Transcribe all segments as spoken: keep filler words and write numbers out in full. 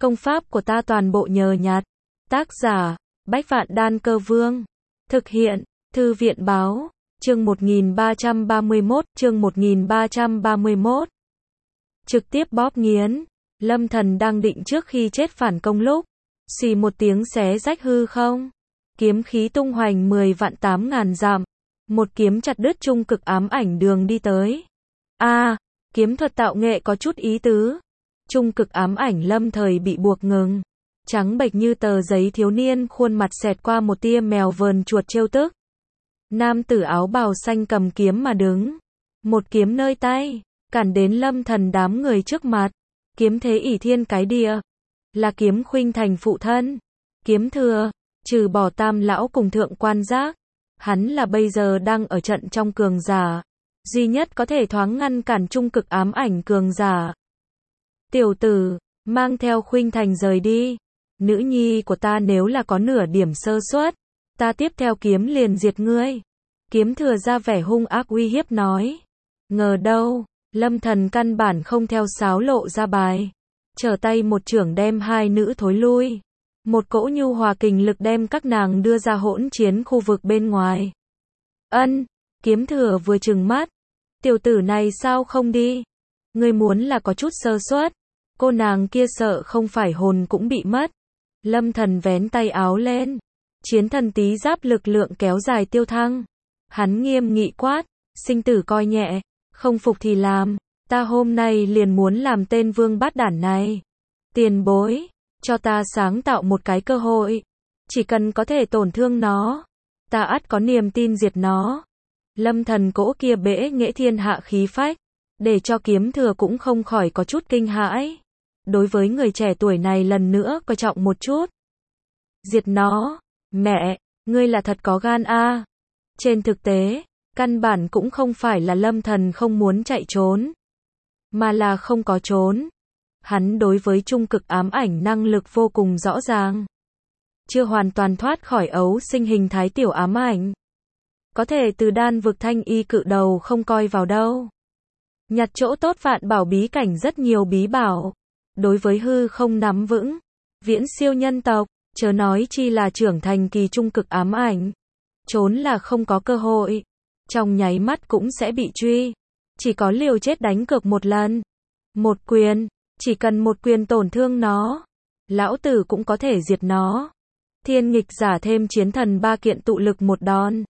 Công pháp của ta toàn bộ nhờ nhặt. Tác giả, Bách Vạn Đan Cơ Vương. Thực hiện, Thư viện Báo. Chương một nghìn ba trăm ba mươi mốt, chương một nghìn ba trăm ba mươi mốt. Trực tiếp bóp nghiến. Lâm Thần đang định trước khi chết phản công lúc, xì một tiếng xé rách hư không. Kiếm khí tung hoành mười vạn tám ngàn dặm. Một kiếm chặt đứt trung cực ám ảnh đường đi tới. A, à, kiếm thuật tạo nghệ có chút ý tứ. Trung cực ám ảnh lâm thời bị buộc ngừng. Trắng bệch như tờ giấy, thiếu niên khuôn mặt xẹt qua một tia mèo vờn chuột trêu tức. Nam tử áo bào xanh cầm kiếm mà đứng. Một kiếm nơi tay, cản đến Lâm Thần đám người trước mặt. Kiếm thế ỷ thiên cái địa. Là kiếm khuynh thành phụ thân. Kiếm thừa, trừ bỏ Tam lão cùng thượng quan giác, hắn là bây giờ đang ở trận trong cường giả. Duy nhất có thể thoáng ngăn cản trung cực ám ảnh cường giả. Tiểu tử, mang theo khuynh thành rời đi. Nữ nhi của ta nếu là có nửa điểm sơ suất, ta tiếp theo kiếm liền diệt ngươi. Kiếm thừa ra vẻ hung ác uy hiếp nói. Ngờ đâu, Lâm Thần căn bản không theo sáo lộ ra bài. Trở tay một chưởng đem hai nữ thối lui. Một cỗ nhu hòa kình lực đem các nàng đưa ra hỗn chiến khu vực bên ngoài. Ân, kiếm thừa vừa trừng mắt. Tiểu tử này sao không đi? Ngươi muốn là có chút sơ suất. Cô nàng kia sợ không phải hồn cũng bị mất. Lâm Thần vén tay áo lên. Chiến thần tí giáp lực lượng kéo dài tiêu thăng. Hắn nghiêm nghị quát. Sinh tử coi nhẹ. Không phục thì làm. Ta hôm nay liền muốn làm tên vương bát đản này. Tiền bối. Cho ta sáng tạo một cái cơ hội. Chỉ cần có thể tổn thương nó, ta ắt có niềm tin diệt nó. Lâm Thần cỗ kia bẽ nghệ thiên hạ khí phách, để cho kiếm thừa cũng không khỏi có chút kinh hãi. Đối với người trẻ tuổi này lần nữa coi trọng một chút. Diệt nó, mẹ, ngươi là thật có gan a. À. Trên thực tế, căn bản cũng không phải là Lâm Thần không muốn chạy trốn, mà là không có trốn. Hắn đối với trung cực ám ảnh năng lực vô cùng rõ ràng. Chưa hoàn toàn thoát khỏi ấu sinh hình thái tiểu ám ảnh. Có thể từ đan vực thanh y cự đầu không coi vào đâu. Nhặt chỗ tốt vạn bảo bí cảnh rất nhiều bí bảo. Đối với hư không nắm vững. Viễn siêu nhân tộc, chớ nói chi là trưởng thành kỳ trung cực ám ảnh. Trốn là không có cơ hội. Trong nháy mắt cũng sẽ bị truy. Chỉ có liều chết đánh cược một lần. Một quyền. Chỉ cần một quyền tổn thương nó, lão tử cũng có thể diệt nó. Thiên nghịch giả thêm chiến thần ba kiện tụ lực một đòn.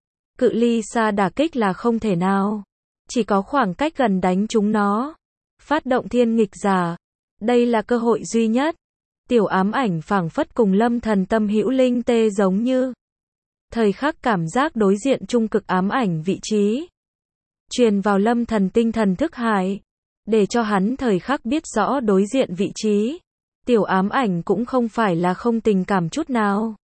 Cự ly xa đả kích là không thể nào. Chỉ có khoảng cách gần đánh chúng nó. Phát động thiên nghịch giả. Đây là cơ hội duy nhất. Tiểu ám ảnh phảng phất cùng Lâm Thần tâm hữu linh tê giống như. Thời khắc cảm giác đối diện trung cực ám ảnh vị trí. Truyền vào Lâm Thần tinh thần thức hải. Để cho hắn thời khắc biết rõ đối diện vị trí. Tiểu ám ảnh cũng không phải là không tình cảm chút nào.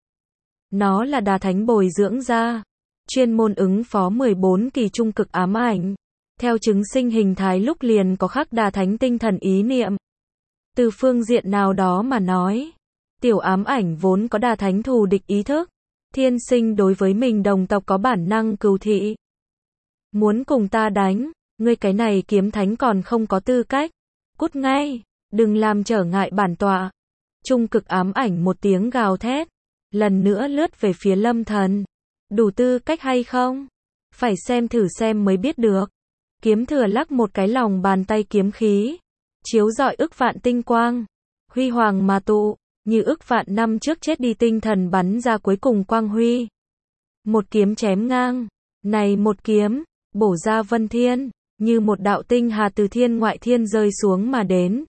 Nó là đà thánh bồi dưỡng ra. Chuyên môn ứng phó mười bốn kỳ trung cực ám ảnh. Theo chứng sinh hình thái lúc liền có khắc đà thánh tinh thần ý niệm. Từ phương diện nào đó mà nói. Tiểu ám ảnh vốn có đà thánh thù địch ý thức. Thiên sinh đối với mình đồng tộc có bản năng cừu thị. Muốn cùng ta đánh. Ngươi cái này kiếm thánh còn không có tư cách. Cút ngay, đừng làm trở ngại bản tọa. Trung cực ám ảnh một tiếng gào thét. Lần nữa lướt về phía Lâm Thần. Đủ tư cách hay không? Phải xem thử xem mới biết được. Kiếm thừa lắc một cái lòng bàn tay kiếm khí. Chiếu rọi ức vạn tinh quang. Huy hoàng mà tụ. Như ức vạn năm trước chết đi tinh thần bắn ra cuối cùng quang huy. Một kiếm chém ngang. Này một kiếm, bổ ra vân thiên. Như một đạo tinh hà từ thiên ngoại thiên rơi xuống mà đến.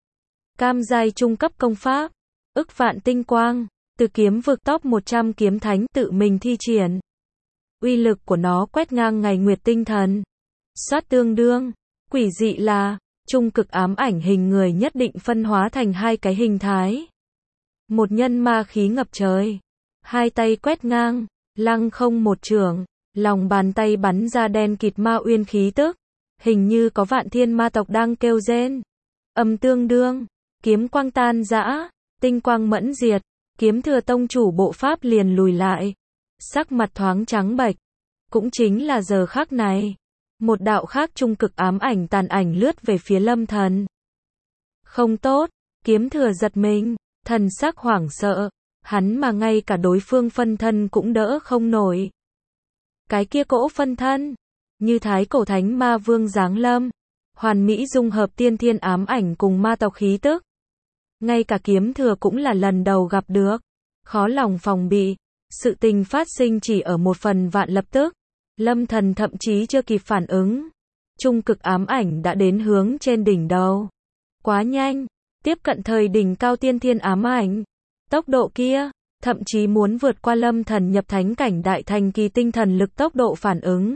Cam giai trung cấp công pháp. Ức vạn tinh quang. Từ kiếm vực top một trăm kiếm thánh tự mình thi triển. Uy lực của nó quét ngang ngày nguyệt tinh thần. Xoát tương đương. Quỷ dị là, trung cực ám ảnh hình người nhất định phân hóa thành hai cái hình thái. Một nhân ma khí ngập trời. Hai tay quét ngang. Lăng không một chưởng. Lòng bàn tay bắn ra đen kịt ma uyên khí tức. Hình như có vạn thiên ma tộc đang kêu rên. Âm tương đương. Kiếm quang tan rã. Tinh quang mẫn diệt. Kiếm thừa tông chủ bộ pháp liền lùi lại. Sắc mặt thoáng trắng bệch. Cũng chính là giờ khắc này. Một đạo khác trung cực ám ảnh tàn ảnh lướt về phía Lâm Thần. Không tốt. Kiếm Thừa giật mình, thần sắc hoảng sợ, hắn mà ngay cả đối phương phân thân cũng đỡ không nổi. Cái kia cỗ phân thân, như thái cổ thánh ma vương giáng lâm, hoàn mỹ dung hợp tiên thiên ám ảnh cùng ma tộc khí tức. Ngay cả Kiếm Thừa cũng là lần đầu gặp được, khó lòng phòng bị, sự tình phát sinh chỉ ở một phần vạn lập tức. Lâm Thần thậm chí chưa kịp phản ứng, trung cực ám ảnh đã đến hướng trên đỉnh đầu. Quá nhanh, tiếp cận thời đỉnh cao tiên thiên ám ảnh. Tốc độ kia, thậm chí muốn vượt qua Lâm Thần nhập thánh cảnh đại thành kỳ tinh thần lực tốc độ phản ứng.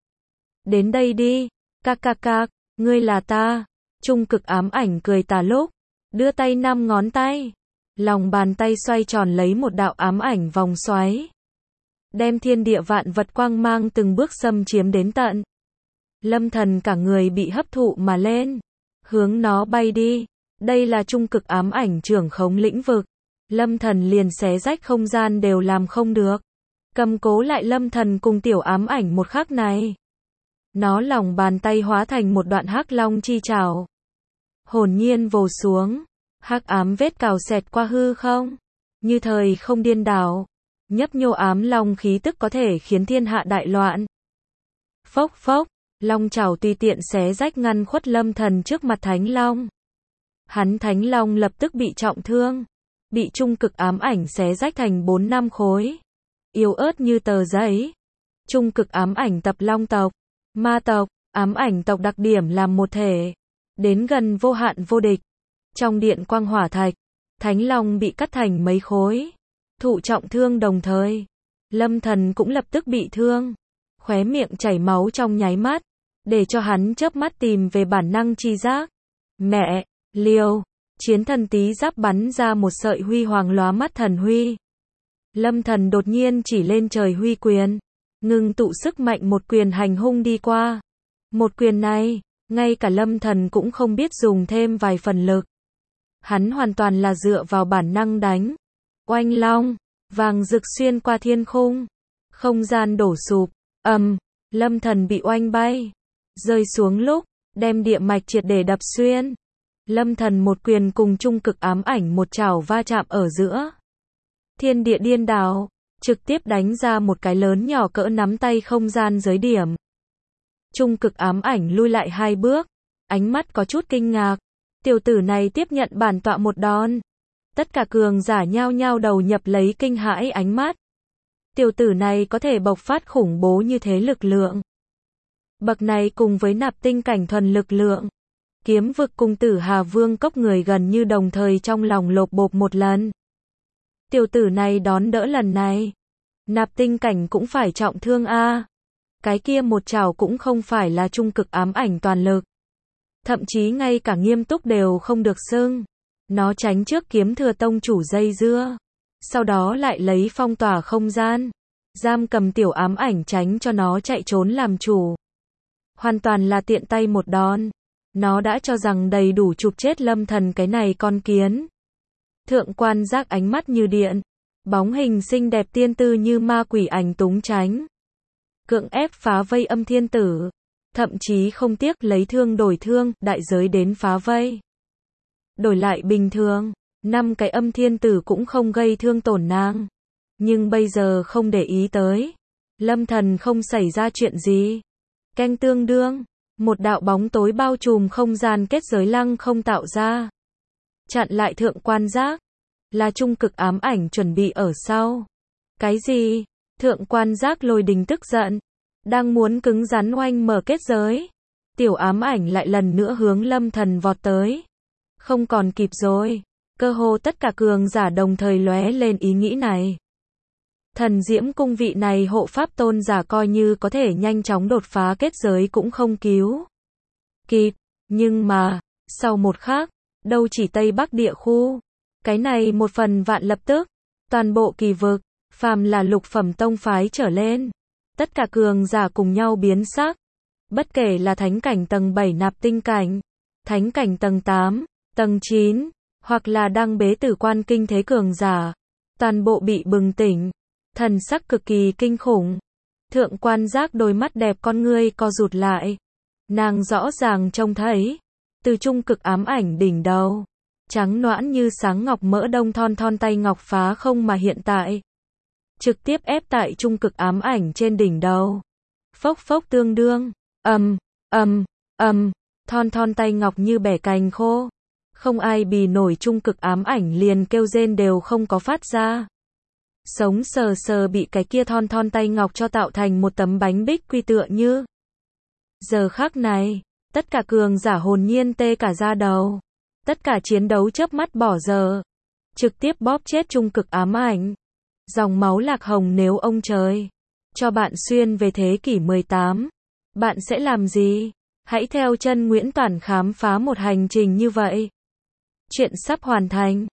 Đến đây đi, cạc cạc cạc, ngươi là ta. Trung cực ám ảnh cười tà lúc, đưa tay năm ngón tay, lòng bàn tay xoay tròn lấy một đạo ám ảnh vòng xoáy, đem thiên địa vạn vật quang mang từng bước xâm chiếm đến tận. Lâm Thần cả người bị hấp thụ mà lên, hướng nó bay đi. Đây là trung cực ám ảnh trưởng khống lĩnh vực. Lâm Thần liền xé rách không gian đều làm không được. Cầm cố lại Lâm Thần cùng tiểu ám ảnh một khắc này. Nó lòng bàn tay hóa thành một đoạn hắc long chi trảo, hồn nhiên vồ xuống, hắc ám vết cào xẹt qua hư không, như thời không điên đảo, nhấp nhô ám long khí tức có thể khiến thiên hạ đại loạn. Phốc phốc, long trảo tùy tiện xé rách ngăn khuất Lâm Thần trước mặt thánh long. Hắn thánh long lập tức bị trọng thương, bị trung cực ám ảnh xé rách thành bốn năm khối, yếu ớt như tờ giấy. Trung cực ám ảnh tập long tộc, ma tộc, ám ảnh tộc đặc điểm làm một thể, đến gần vô hạn vô địch. Trong điện quang hỏa thạch, thánh long bị cắt thành mấy khối, thụ trọng thương đồng thời. Lâm Thần cũng lập tức bị thương, khóe miệng chảy máu trong nháy mắt, để cho hắn chớp mắt tìm về bản năng chi giác. Mẹ, liều, chiến thần tí giáp bắn ra một sợi huy hoàng lóa mắt thần huy. Lâm Thần đột nhiên chỉ lên trời huy quyền, ngưng tụ sức mạnh một quyền hành hung đi qua. Một quyền này, ngay cả Lâm Thần cũng không biết dùng thêm vài phần lực. Hắn hoàn toàn là dựa vào bản năng đánh. Oanh long, vàng rực xuyên qua thiên khung, không gian đổ sụp, ầm, Lâm Thần bị oanh bay, rơi xuống lúc, đem địa mạch triệt để đập xuyên. Lâm Thần một quyền cùng trung cực ám ảnh một chảo va chạm ở giữa. Thiên địa điên đảo, trực tiếp đánh ra một cái lớn nhỏ cỡ nắm tay không gian giới điểm. Trung cực ám ảnh lui lại hai bước, ánh mắt có chút kinh ngạc. Tiểu tử này tiếp nhận bản tọa một đòn. Tất cả cường giả nhao nhao đầu nhập lấy kinh hãi ánh mắt. Tiểu tử này có thể bộc phát khủng bố như thế lực lượng. Bậc này cùng với nạp tinh cảnh thuần lực lượng. Kiếm vực cùng Tử Hà Vương cốc người gần như đồng thời trong lòng lột bột một lần. Tiểu tử này đón đỡ lần này. Nạp tinh cảnh cũng phải trọng thương a. Cái kia một chảo cũng không phải là trung cực ám ảnh toàn lực. Thậm chí ngay cả nghiêm túc đều không được xưng. Nó tránh trước Kiếm Thừa tông chủ dây dưa. Sau đó lại lấy phong tỏa không gian, giam cầm tiểu ám ảnh tránh cho nó chạy trốn làm chủ. Hoàn toàn là tiện tay một đòn. Nó đã cho rằng đầy đủ chụp chết Lâm Thần cái này con kiến. Thượng Quan Giác ánh mắt như điện, bóng hình xinh đẹp tiên tư như ma quỷ ảnh túng tránh. Cưỡng ép phá vây Âm Thiên Tử, thậm chí không tiếc lấy thương đổi thương, đại giới đến phá vây. Đổi lại bình thường, năm cái Âm Thiên Tử cũng không gây thương tổn nàng. Nhưng bây giờ không để ý tới. Lâm Thần không xảy ra chuyện gì. Canh tương đương, một đạo bóng tối bao trùm không gian kết giới lăng không tạo ra. Chặn lại Thượng Quan Giác. Là trung cực ám ảnh chuẩn bị ở sau. Cái gì? Thượng Quan Giác lôi đình tức giận. Đang muốn cứng rắn oanh mở kết giới. Tiểu ám ảnh lại lần nữa hướng Lâm Thần vọt tới. Không còn kịp rồi. Cơ hồ tất cả cường giả đồng thời lóe lên ý nghĩ này. Thần Diễm cung vị này hộ pháp tôn giả coi như có thể nhanh chóng đột phá kết giới cũng không cứu kịp. Nhưng mà, sau một khắc, đâu chỉ Tây Bắc địa khu. Cái này một phần vạn lập tức. Toàn bộ kỳ vực, phàm là lục phẩm tông phái trở lên. Tất cả cường giả cùng nhau biến sắc. Bất kể là thánh cảnh tầng bảy nạp tinh cảnh, thánh cảnh tầng tám, tầng chín, hoặc là đăng bế tử quan kinh thế cường giả. Toàn bộ bị bừng tỉnh. Thần sắc cực kỳ kinh khủng. Thượng Quan Giác đôi mắt đẹp con ngươi co rụt lại. Nàng rõ ràng trông thấy, từ trung cực ám ảnh đỉnh đầu, trắng nõn như sáng ngọc mỡ đông thon thon tay ngọc phá không mà hiện tại. Trực tiếp ép tại trung cực ám ảnh trên đỉnh đầu. Phốc phốc tương đương, ầm, ầm, ầm, thon thon tay ngọc như bẻ cành khô. Không ai bì nổi trung cực ám ảnh liền kêu rên đều không có phát ra. Sống sờ sờ bị cái kia thon thon tay ngọc cho tạo thành một tấm bánh bích quy tựa như. Giờ khắc này, tất cả cường giả hồn nhiên tê cả da đầu. Tất cả chiến đấu chớp mắt bỏ giờ. Trực tiếp bóp chết trung cực ám ảnh. Dòng máu lạc hồng nếu ông trời cho bạn xuyên về thế kỷ mười tám, bạn sẽ làm gì? Hãy theo chân Nguyễn Toản khám phá một hành trình như vậy. Chuyện sắp hoàn thành.